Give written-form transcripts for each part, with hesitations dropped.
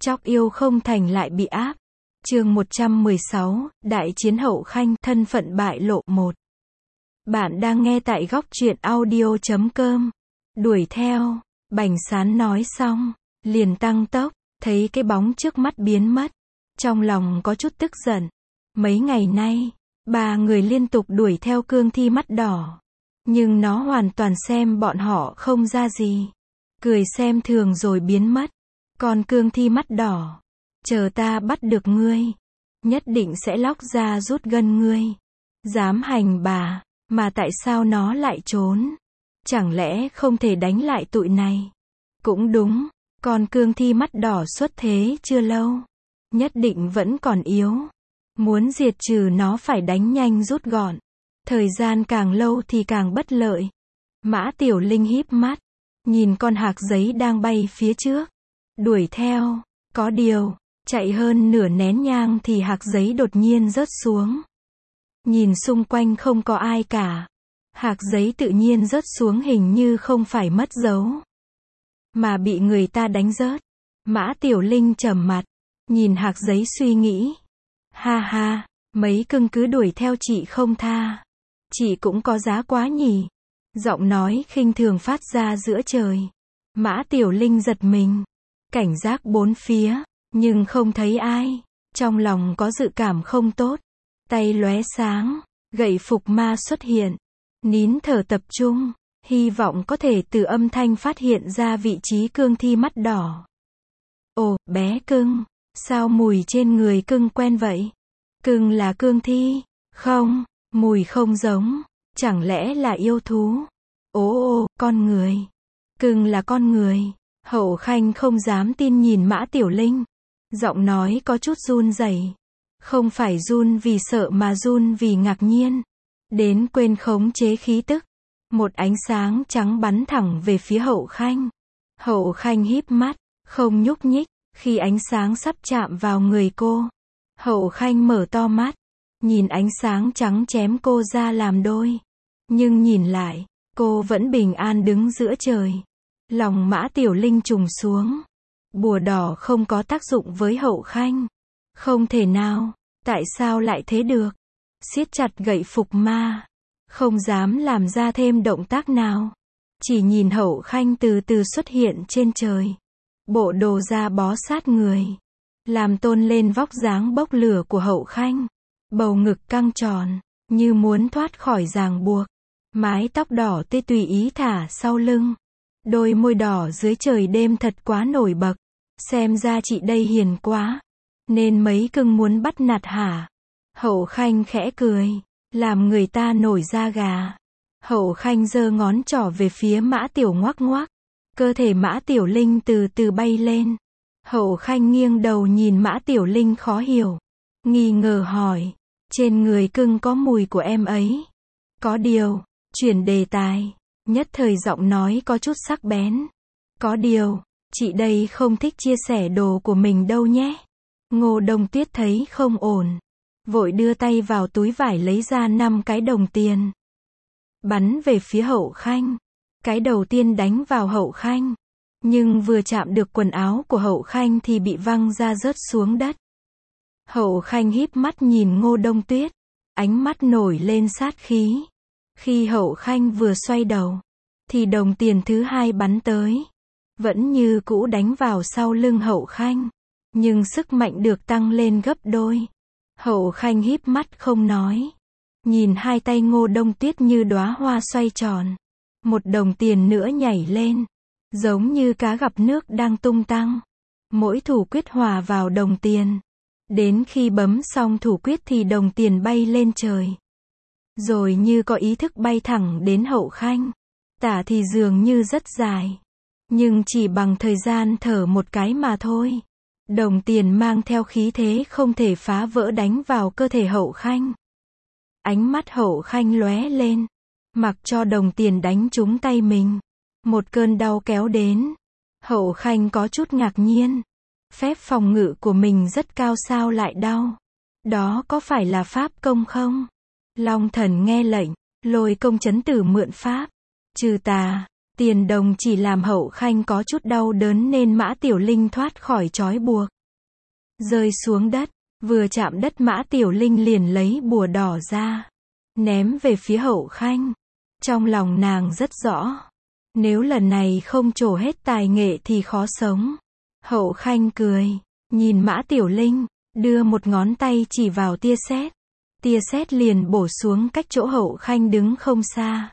Chóc yêu không thành lại bị áp. Chương 116, Đại chiến Hậu Khanh, thân phận bại lộ 1. Bạn đang nghe tại góc truyện audio.com. Đuổi theo, Bành Sán nói xong, liền tăng tốc, thấy cái bóng trước mắt biến mất. Trong lòng có chút tức giận. Mấy ngày nay, ba người liên tục đuổi theo cương thi mắt đỏ. Nhưng nó hoàn toàn xem bọn họ không ra gì. Cười xem thường rồi biến mất. Còn cương thi mắt đỏ, chờ ta bắt được ngươi, nhất định sẽ lóc ra rút gân ngươi. Dám hành bà, mà tại sao nó lại trốn? Chẳng lẽ không thể đánh lại tụi này? Cũng đúng, con cương thi mắt đỏ xuất thế chưa lâu, nhất định vẫn còn yếu. Muốn diệt trừ nó phải đánh nhanh rút gọn. Thời gian càng lâu thì càng bất lợi. Mã Tiểu Linh híp mắt, nhìn con hạc giấy đang bay phía trước. Đuổi theo, có điều, chạy hơn nửa nén nhang thì hạc giấy đột nhiên rớt xuống. Nhìn xung quanh không có ai cả. Hạc giấy tự nhiên rớt xuống hình như không phải mất dấu, mà bị người ta đánh rớt. Mã Tiểu Linh trầm mặt, nhìn hạc giấy suy nghĩ. Ha ha, mấy cưng cứ đuổi theo chị không tha. Chị cũng có giá quá nhỉ. Giọng nói khinh thường phát ra giữa trời. Mã Tiểu Linh giật mình. Cảnh giác bốn phía, nhưng không thấy ai. Trong lòng có dự cảm không tốt. Tay lóe sáng, gậy phục ma xuất hiện. Nín thở tập trung, hy vọng có thể từ âm thanh phát hiện ra vị trí cương thi mắt đỏ. Ồ, bé cưng, sao mùi trên người cưng quen vậy? Cưng là cương thi? Không, mùi không giống. Chẳng lẽ là yêu thú? Ồ, con người. Cưng là con người. Hậu Khanh không dám tin nhìn Mã Tiểu Linh. Giọng nói có chút run rẩy. Không phải run vì sợ mà run vì ngạc nhiên. Đến quên khống chế khí tức. Một ánh sáng trắng bắn thẳng về phía Hậu Khanh. Hậu Khanh híp mắt, không nhúc nhích. Khi ánh sáng sắp chạm vào người cô, Hậu Khanh mở to mắt. Nhìn ánh sáng trắng chém cô ra làm đôi. Nhưng nhìn lại, cô vẫn bình an đứng giữa trời. Lòng Mã Tiểu Linh trùng xuống. Bùa đỏ không có tác dụng với Hậu Khanh. Không thể nào, tại sao lại thế được? Siết chặt gậy phục ma, không dám làm ra thêm động tác nào. Chỉ nhìn Hậu Khanh từ từ xuất hiện trên trời. Bộ đồ da bó sát người, làm tôn lên vóc dáng bốc lửa của Hậu Khanh. Bầu ngực căng tròn, như muốn thoát khỏi ràng buộc. Mái tóc đỏ tê tùy ý thả sau lưng. Đôi môi đỏ dưới trời đêm thật quá nổi bật. Xem ra chị đây hiền quá, nên mấy cưng muốn bắt nạt hả? Hậu Khanh khẽ cười, làm người ta nổi da gà. Hậu Khanh giơ ngón trỏ về phía Mã Tiểu ngoắc ngoắc. Cơ thể Mã Tiểu Linh từ từ bay lên. Hậu Khanh nghiêng đầu nhìn Mã Tiểu Linh khó hiểu. Nghi ngờ hỏi, trên người cưng có mùi của em ấy. Có điều, chuyển đề tài. Nhất thời giọng nói có chút sắc bén. Có điều, chị đây không thích chia sẻ đồ của mình đâu nhé. Ngô Đông Tuyết thấy không ổn, vội đưa tay vào túi vải lấy ra 5 cái đồng tiền. Bắn về phía Hậu Khanh. Cái đầu tiên đánh vào Hậu Khanh. Nhưng vừa chạm được quần áo của Hậu Khanh thì bị văng ra rớt xuống đất. Hậu Khanh híp mắt nhìn Ngô Đông Tuyết. Ánh mắt nổi lên sát khí. Khi Hậu Khanh vừa xoay đầu, thì đồng tiền thứ hai bắn tới. Vẫn như cũ đánh vào sau lưng Hậu Khanh. Nhưng sức mạnh được tăng lên gấp đôi. Hậu Khanh híp mắt không nói. Nhìn hai tay Ngô Đông Tuyết như đóa hoa xoay tròn. Một đồng tiền nữa nhảy lên. Giống như cá gặp nước đang tung tăng. Mỗi thủ quyết hòa vào đồng tiền. Đến khi bấm xong thủ quyết thì đồng tiền bay lên trời. Rồi như có ý thức bay thẳng đến Hậu Khanh. Tả thì dường như rất dài. Nhưng chỉ bằng thời gian thở một cái mà thôi. Đồng tiền mang theo khí thế không thể phá vỡ đánh vào cơ thể Hậu Khanh. Ánh mắt Hậu Khanh lóe lên. Mặc cho đồng tiền đánh trúng tay mình. Một cơn đau kéo đến. Hậu Khanh có chút ngạc nhiên. Phép phòng ngự của mình rất cao sao lại đau? Đó có phải là pháp công không? Long Thần nghe lệnh, lôi công chấn tử mượn pháp. Trừ tà, Tiền đồng chỉ làm Hậu Khanh có chút đau đớn nên Mã Tiểu Linh thoát khỏi trói buộc. Rơi xuống đất, vừa chạm đất Mã Tiểu Linh liền lấy bùa đỏ ra, ném về phía Hậu Khanh. Trong lòng nàng rất rõ, nếu lần này không trổ hết tài nghệ thì khó sống. Hậu Khanh cười, nhìn Mã Tiểu Linh, đưa một ngón tay chỉ vào tia sét. Tia sét liền bổ xuống cách chỗ Hậu Khanh đứng không xa.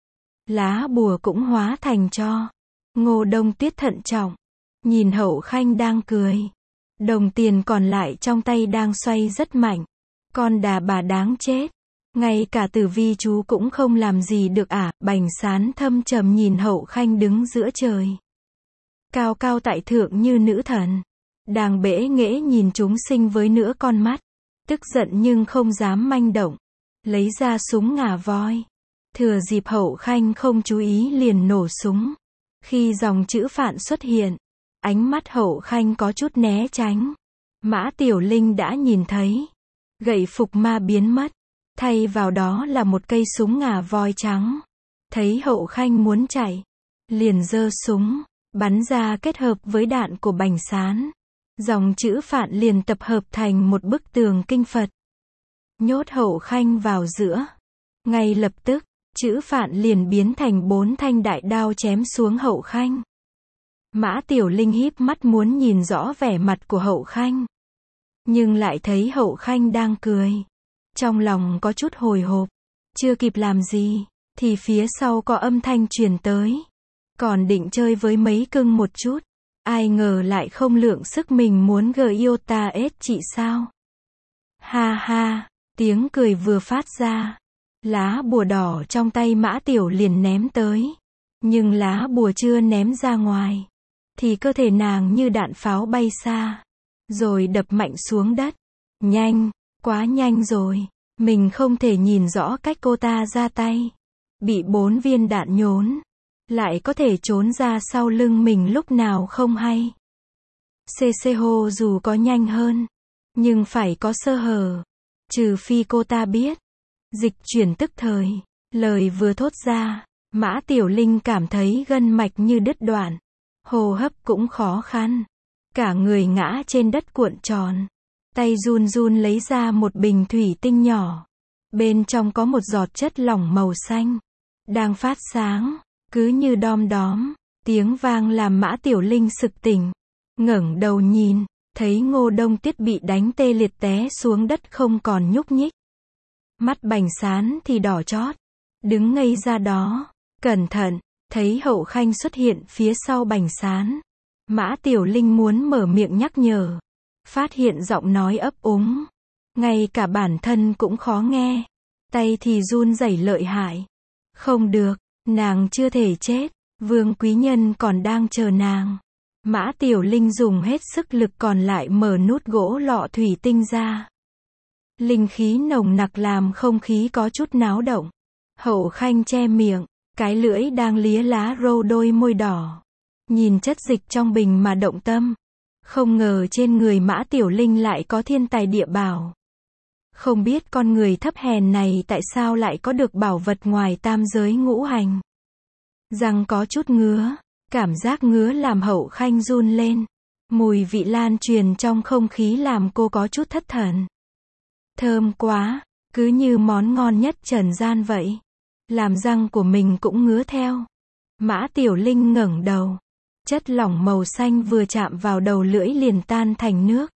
Lá bùa cũng hóa thành tro. Ngô Đông Tuyết thận trọng, nhìn Hậu Khanh đang cười. Đồng tiền còn lại trong tay đang xoay rất mạnh. Con đà bà đáng chết. Ngay cả Tử Vi chú cũng không làm gì được à. Bành Sán thâm trầm nhìn Hậu Khanh đứng giữa trời. Cao cao tại thượng như nữ thần. Đang bẽ nghễ nhìn chúng sinh với nửa con mắt. Tức giận nhưng không dám manh động. Lấy ra súng ngà voi. Thừa dịp Hậu Khanh không chú ý liền nổ súng. Khi dòng chữ phạn xuất hiện, ánh mắt Hậu Khanh có chút né tránh. Mã Tiểu Linh đã nhìn thấy. Gậy phục ma biến mất. Thay vào đó là một cây súng ngà voi trắng. Thấy Hậu Khanh muốn chạy, liền giơ súng, bắn ra kết hợp với đạn của Bành Sán. Dòng chữ phạn liền tập hợp thành một bức tường kinh Phật. Nhốt Hậu Khanh vào giữa. Ngay lập tức, chữ phạn liền biến thành 4 thanh đại đao chém xuống Hậu Khanh. Mã Tiểu Linh híp mắt muốn nhìn rõ vẻ mặt của Hậu Khanh. Nhưng lại thấy Hậu Khanh đang cười. Trong lòng có chút hồi hộp. Chưa kịp làm gì, thì phía sau có âm thanh truyền tới. Còn định chơi với mấy cưng một chút. Ai ngờ lại không lượng sức mình muốn gợi yêu ta ết chị sao. Ha ha, tiếng cười vừa phát ra. Lá bùa đỏ trong tay Mã Tiểu liền ném tới. Nhưng lá bùa chưa ném ra ngoài, thì cơ thể nàng như đạn pháo bay xa. Rồi đập mạnh xuống đất. Nhanh, quá nhanh rồi. Mình không thể nhìn rõ cách cô ta ra tay. Bị 4 viên đạn nhốn. Lại có thể trốn ra sau lưng mình lúc nào không hay. CCH dù có nhanh hơn, nhưng phải có sơ hở. Trừ phi cô ta biết. Dịch chuyển tức thời. Lời vừa thốt ra, Mã Tiểu Linh cảm thấy gân mạch như đứt đoạn. Hô hấp cũng khó khăn. Cả người ngã trên đất cuộn tròn. Tay run run lấy ra một bình thủy tinh nhỏ. Bên trong có một giọt chất lỏng màu xanh. Đang phát sáng. Cứ như đom đóm. Tiếng vang làm Mã Tiểu Linh sực tỉnh. Ngẩng đầu nhìn. Thấy Ngô Đông Tuyết bị đánh tê liệt té xuống đất không còn nhúc nhích. Mắt Bành Sán thì đỏ chót. Đứng ngây ra đó. Cẩn thận. Thấy Hậu Khanh xuất hiện phía sau Bành Sán. Mã Tiểu Linh muốn mở miệng nhắc nhở. Phát hiện giọng nói ấp úng. Ngay cả bản thân cũng khó nghe. Tay thì run rẩy lợi hại. Không được, nàng chưa thể chết. Vương quý nhân còn đang chờ nàng. Mã Tiểu Linh dùng hết sức lực còn lại mở nút gỗ lọ thủy tinh ra. Linh khí nồng nặc làm không khí có chút náo động. Hậu Khanh che miệng, cái lưỡi đang lía lá râu đôi môi đỏ. Nhìn chất dịch trong bình mà động tâm. Không ngờ trên người Mã Tiểu Linh lại có thiên tài địa bảo. Không biết con người thấp hèn này tại sao lại có được bảo vật ngoài tam giới ngũ hành. Răng có chút ngứa. Cảm giác ngứa làm Hậu Khanh run lên. Mùi vị lan truyền trong không khí làm cô có chút thất thần. Thơm quá, cứ như món ngon nhất trần gian vậy. Làm răng của mình cũng ngứa theo. Mã Tiểu Linh ngẩng đầu. Chất lỏng màu xanh vừa chạm vào đầu lưỡi liền tan thành nước.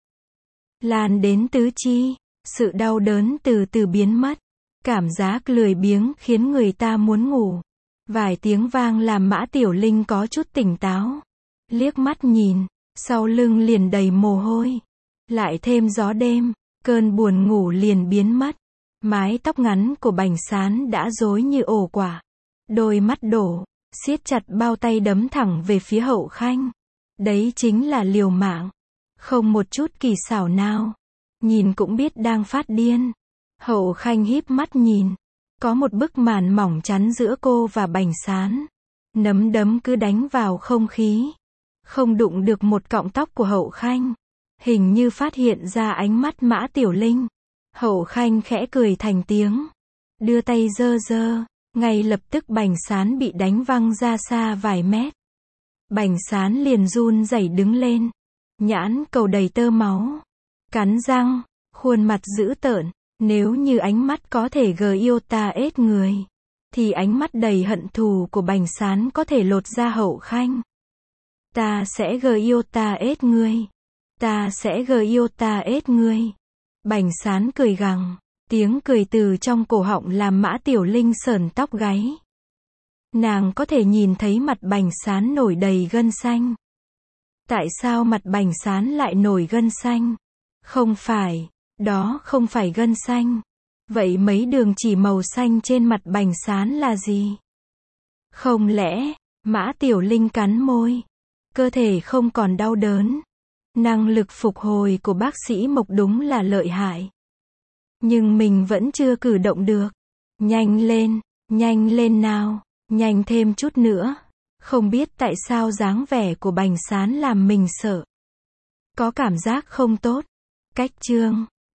Lan đến tứ chi. Sự đau đớn từ từ biến mất. Cảm giác lười biếng khiến người ta muốn ngủ. Vài tiếng vang làm Mã Tiểu Linh có chút tỉnh táo. Liếc mắt nhìn, sau lưng liền đầy mồ hôi. Lại thêm gió đêm, cơn buồn ngủ liền biến mất. Mái tóc ngắn của Bành Sán đã rối như ổ quả. Đôi mắt đổ, siết chặt bao tay đấm thẳng về phía Hậu Khanh. Đấy chính là liều mạng. Không một chút kỳ xảo nào. Nhìn cũng biết đang phát điên. Hậu Khanh híp mắt nhìn. Có một bức màn mỏng chắn giữa cô và Bành Sán. Nắm đấm cứ đánh vào không khí. Không đụng được một cọng tóc của Hậu Khanh. Hình như phát hiện ra ánh mắt Mã Tiểu Linh. Hậu Khanh khẽ cười thành tiếng. Đưa tay giơ giơ. Ngay lập tức Bành Sán bị đánh văng ra xa vài mét. Bành Sán liền run rẩy đứng lên. Nhãn cầu đầy tơ máu. Cắn răng, khuôn mặt dữ tợn. Nếu như ánh mắt có thể giota người, thì ánh mắt đầy hận thù của Bành Sán có thể lột ra Hậu Khanh. Ta sẽ giota ngươi. Ta sẽ giota ngươi. Bành Sán cười gằn. Tiếng cười từ trong cổ họng làm Mã Tiểu Linh sởn tóc gáy. Nàng có thể nhìn thấy mặt Bành Sán nổi đầy gân xanh. Tại sao mặt Bành Sán lại nổi gân xanh? Không phải, đó không phải gân xanh. Vậy mấy đường chỉ màu xanh trên mặt Bành Sán là gì? Không lẽ, Mã Tiểu Linh cắn môi. Cơ thể không còn đau đớn. Năng lực phục hồi của bác sĩ Mộc đúng là lợi hại. Nhưng mình vẫn chưa cử động được. Nhanh lên nào, nhanh thêm chút nữa. Không biết tại sao dáng vẻ của Bành Sán làm mình sợ. Có cảm giác không tốt. Cách chương